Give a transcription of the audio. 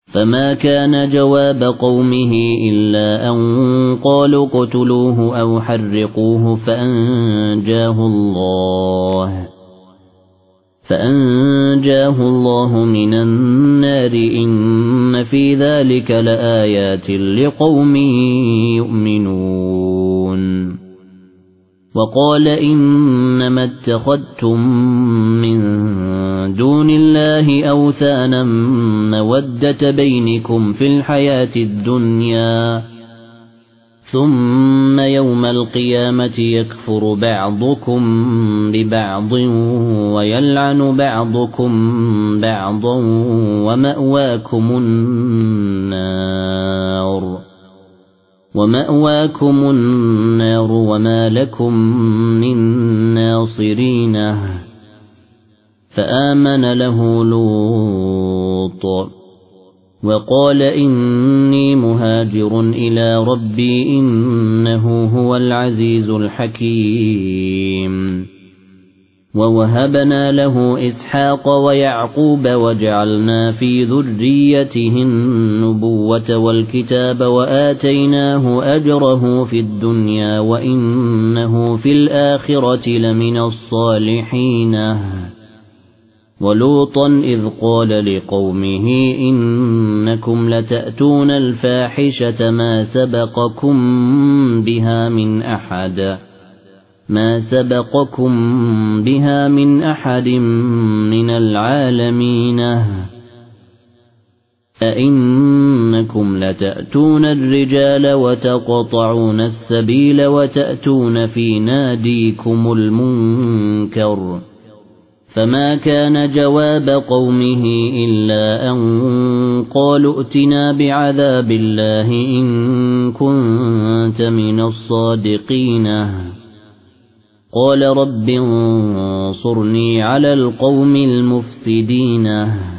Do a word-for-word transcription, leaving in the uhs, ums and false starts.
فما كان جواب قومه إلا أن قالوا اقتلوه أو حرقوه فأنجاه الله فأنجاه الله من النار إن في ذلك لآيات لقوم يؤمنون وقال إنما اتخذتم من دون الله أوثانا مودة بينكم في الحياة الدنيا ثم يوم القيامة يكفر بعضكم ببعض ويلعن بعضكم بعضا ومأواكم النار ومأواكم النار وما لكم من ناصرين فآمن له لوط وقال إني مهاجر إلى ربي إنه هو العزيز الحكيم ووهبنا له إسحاق ويعقوب وجعلنا في ذريته النبوة والكتاب وآتيناه أجره في الدنيا وإنه في الآخرة لمن الصالحين ولوطا إذ قال لقومه إنكم لتأتون الفاحشة ما سبقكم بها من أحد ما سبقكم بها من أحد من العالمين أئنكم لتأتون الرجال وتقطعون السبيل وتأتون في ناديكم المنكر فما كان جواب قومه إلا أن قالوا ائتنا بعذاب الله إن كنت من الصادقين قال رب انصرني على القوم المفسدين